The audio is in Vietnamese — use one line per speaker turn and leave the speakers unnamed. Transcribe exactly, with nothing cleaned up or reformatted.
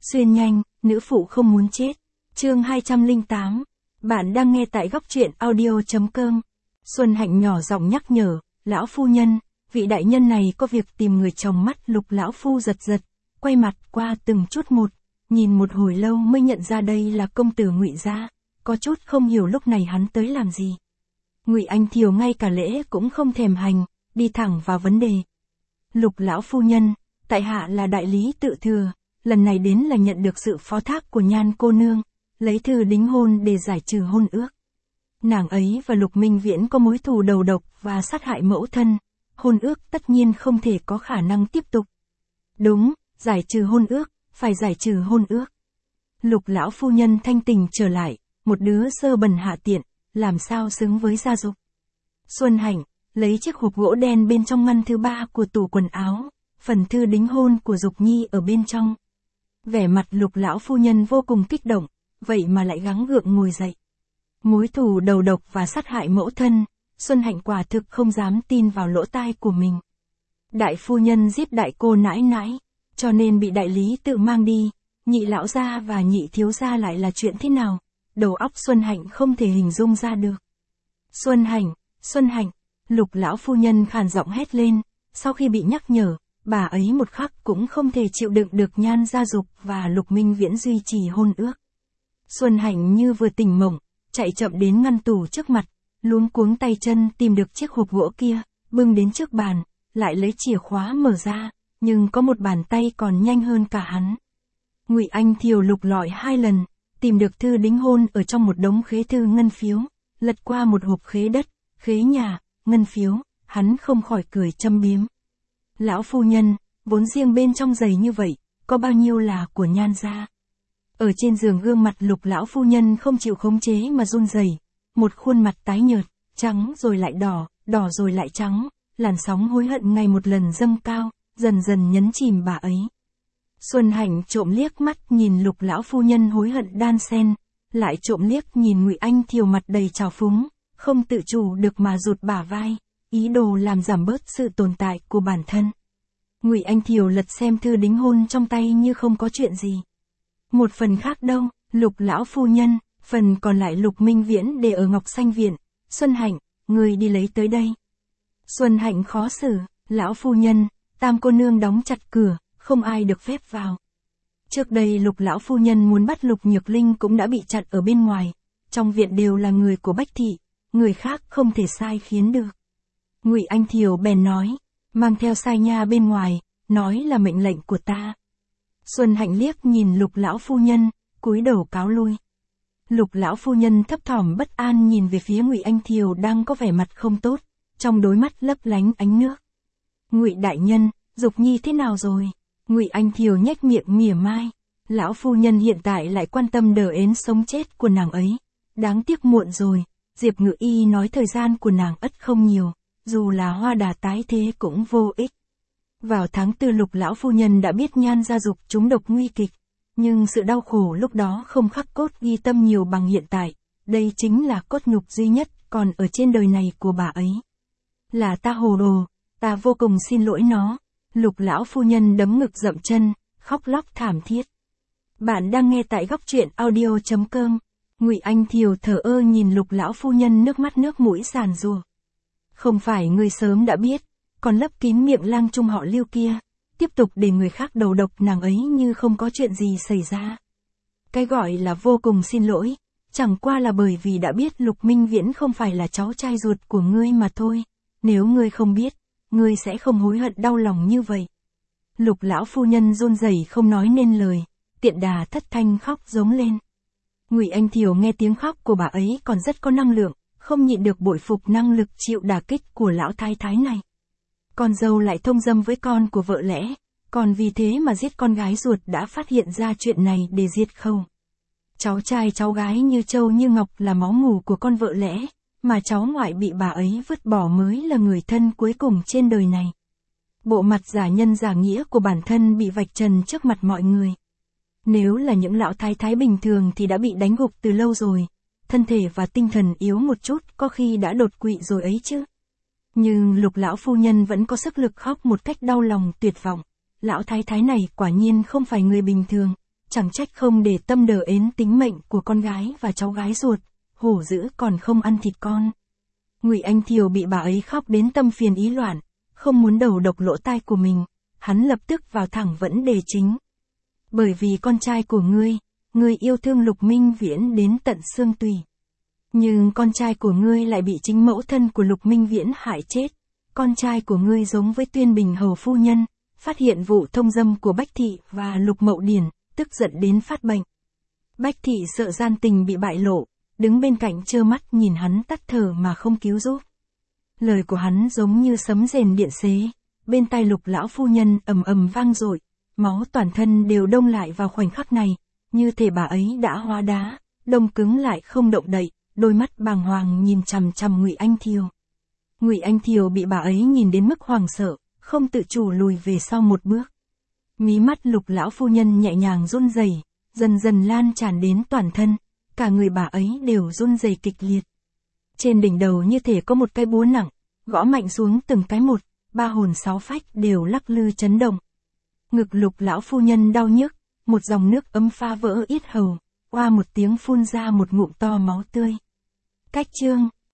Xuyên nhanh, nữ phụ không muốn chết. Chương hai trăm lẻ tám. Bạn đang nghe tại góc truyện audio chấm com. Xuân Hạnh nhỏ giọng nhắc nhở, lão phu nhân, vị đại nhân này có việc tìm người chồng. Mắt Lục lão phu giật giật, quay mặt qua từng chút một, nhìn một hồi lâu mới nhận ra đây là công tử Ngụy gia, có chút không hiểu lúc này hắn tới làm gì. Ngụy Anh Thiều ngay cả lễ cũng không thèm hành, đi thẳng vào vấn đề. Lục lão phu nhân, tại hạ là đại lý tự thừa, lần này đến là nhận được sự phó thác của Nhan cô nương, lấy thư đính hôn để giải trừ hôn ước. Nàng ấy và Lục Minh Viễn có mối thù đầu độc và sát hại mẫu thân, hôn ước tất nhiên không thể có khả năng tiếp tục. Đúng, giải trừ hôn ước, phải giải trừ hôn ước. Lục lão phu nhân thanh tình trở lại, một đứa sơ bần hạ tiện, làm sao xứng với gia dục. Xuân Hạnh, lấy chiếc hộp gỗ đen bên trong ngăn thứ ba của tủ quần áo, phần thư đính hôn của Dục Nhi ở bên trong. Vẻ mặt Lục lão phu nhân vô cùng kích động, vậy mà lại gắng gượng ngồi dậy. Mối thù đầu độc và sát hại mẫu thân, Xuân Hạnh quả thực không dám tin vào lỗ tai của mình. Đại phu nhân giết đại cô nãi nãi, cho nên bị đại lý tự mang đi, nhị lão gia và nhị thiếu gia lại là chuyện thế nào? Đầu óc Xuân Hạnh không thể hình dung ra được. Xuân Hạnh, Xuân Hạnh, Lục lão phu nhân khàn giọng hét lên, sau khi bị nhắc nhở, bà ấy một khắc cũng không thể chịu đựng được Nhan gia Dục và Lục Minh Viễn duy trì hôn ước. Xuân Hạnh như vừa tỉnh mộng, chạy chậm đến ngăn tủ trước mặt, luống cuống tay chân tìm được chiếc hộp gỗ kia, bưng đến trước bàn, lại lấy chìa khóa mở ra, nhưng có một bàn tay còn nhanh hơn cả hắn. Ngụy Anh Thiều lục lọi hai lần, tìm được thư đính hôn ở trong một đống khế thư ngân phiếu, lật qua một hộp khế đất, khế nhà, ngân phiếu, hắn không khỏi cười châm biếm. Lão phu nhân, vốn riêng bên trong giày như vậy, có bao nhiêu là của Nhan gia? Ở trên giường gương mặt Lục lão phu nhân không chịu khống chế mà run rẩy, một khuôn mặt tái nhợt, trắng rồi lại đỏ, đỏ rồi lại trắng, làn sóng hối hận ngày một lần dâng cao, dần dần nhấn chìm bà ấy. Xuân Hạnh trộm liếc mắt nhìn Lục lão phu nhân hối hận đan sen, lại trộm liếc nhìn Ngụy Anh Thiều mặt đầy trào phúng, không tự chủ được mà rụt bả vai, ý đồ làm giảm bớt sự tồn tại của bản thân. Ngụy Anh Thiều lật xem thư đính hôn trong tay như không có chuyện gì. Một phần khác đâu, Lục lão phu nhân, phần còn lại Lục Minh Viễn để ở Ngọc Xanh Viện. Xuân Hạnh, người đi lấy tới đây. Xuân Hạnh khó xử, lão phu nhân, Tam cô nương đóng chặt cửa, không ai được phép vào. Trước đây Lục lão phu nhân muốn bắt Lục Nhược Linh cũng đã bị chặn ở bên ngoài, trong viện đều là người của Bách thị, người khác không thể sai khiến được. Ngụy Anh Thiều bèn nói, mang theo sai nha bên ngoài, nói là mệnh lệnh của ta. Xuân Hạnh liếc nhìn Lục lão phu nhân, cúi đầu cáo lui. Lục lão phu nhân thấp thỏm bất an nhìn về phía Ngụy Anh Thiều đang có vẻ mặt không tốt, trong đôi mắt lấp lánh ánh nước. Ngụy đại nhân, Dục Nhi thế nào rồi? Ngụy Anh Thiều nhếch miệng mỉa mai, lão phu nhân hiện tại lại quan tâm đờ ến sống chết của nàng ấy. Đáng tiếc muộn rồi, Diệp Ngự Y nói thời gian của nàng ất không nhiều, dù là hoa đà tái thế cũng vô ích. Vào tháng tư Lục lão phu nhân đã biết Nhan gia Dục trúng độc nguy kịch, nhưng sự đau khổ lúc đó không khắc cốt ghi tâm nhiều bằng hiện tại, đây chính là cốt nhục duy nhất còn ở trên đời này của bà ấy. Là ta hồ đồ, ta vô cùng xin lỗi nó. Lục lão phu nhân đấm ngực dậm chân, khóc lóc thảm thiết. Bạn đang nghe tại góc truyện audio chấm com. Ngụy Anh Thiều thờ ơ nhìn Lục lão phu nhân nước mắt nước mũi giàn giụa. Không phải ngươi sớm đã biết, còn lấp kín miệng lang trung họ Lưu kia, tiếp tục để người khác đầu độc nàng ấy như không có chuyện gì xảy ra. Cái gọi là vô cùng xin lỗi, chẳng qua là bởi vì đã biết Lục Minh Viễn không phải là cháu trai ruột của ngươi mà thôi. Nếu ngươi không biết, ngươi sẽ không hối hận đau lòng như vậy. Lục lão phu nhân run rẩy không nói nên lời, tiện đà thất thanh khóc giống lên. Ngụy Anh Thiều nghe tiếng khóc của bà ấy còn rất có năng lượng, không nhịn được bội phục năng lực chịu đả kích của lão thái thái này. Con dâu lại thông dâm với con của vợ lẽ, còn vì thế mà giết con gái ruột đã phát hiện ra chuyện này để diệt khẩu. Cháu trai cháu gái như Châu như Ngọc là máu mủ của con vợ lẽ, mà cháu ngoại bị bà ấy vứt bỏ mới là người thân cuối cùng trên đời này. Bộ mặt giả nhân giả nghĩa của bản thân bị vạch trần trước mặt mọi người. Nếu là những lão thái thái bình thường thì đã bị đánh gục từ lâu rồi, thân thể và tinh thần yếu một chút có khi đã đột quỵ rồi ấy chứ. Nhưng Lục lão phu nhân vẫn có sức lực khóc một cách đau lòng tuyệt vọng. Lão thái thái này quả nhiên không phải người bình thường, chẳng trách không để tâm đờ ến tính mệnh của con gái và cháu gái ruột, hổ dữ còn không ăn thịt con. Ngụy Anh Thiều bị bà ấy khóc đến tâm phiền ý loạn, không muốn đầu độc lỗ tai của mình, hắn lập tức vào thẳng vấn đề chính. Bởi vì con trai của ngươi, ngươi yêu thương Lục Minh Viễn đến tận xương tủy. Nhưng con trai của ngươi lại bị chính mẫu thân của Lục Minh Viễn hại chết. Con trai của ngươi giống với Tuyên Bình hầu phu nhân, phát hiện vụ thông dâm của Bách Thị và Lục Mậu Điển, tức giận đến phát bệnh. Bách Thị sợ gian tình bị bại lộ, đứng bên cạnh trơ mắt nhìn hắn tắt thở mà không cứu giúp. Lời của hắn giống như sấm rền điện xế, bên tai Lục lão phu nhân ầm ầm vang dội, máu toàn thân đều đông lại vào khoảnh khắc này, như thể bà ấy đã hóa đá, đông cứng lại không động đậy, đôi mắt bàng hoàng nhìn chằm chằm Ngụy Anh Thiều. Ngụy Anh Thiều bị bà ấy nhìn đến mức hoảng sợ, không tự chủ lùi về sau một bước. Mí mắt Lục lão phu nhân nhẹ nhàng run rẩy, dần dần lan tràn đến toàn thân, cả người bà ấy đều run rẩy kịch liệt. Trên đỉnh đầu như thể có một cái búa nặng, gõ mạnh xuống từng cái một, ba hồn sáu phách đều lắc lư chấn động. Ngực Lục lão phu nhân đau nhức, một dòng nước ấm pha vỡ yết hầu, oa một tiếng phun ra một ngụm to máu tươi. Cách chương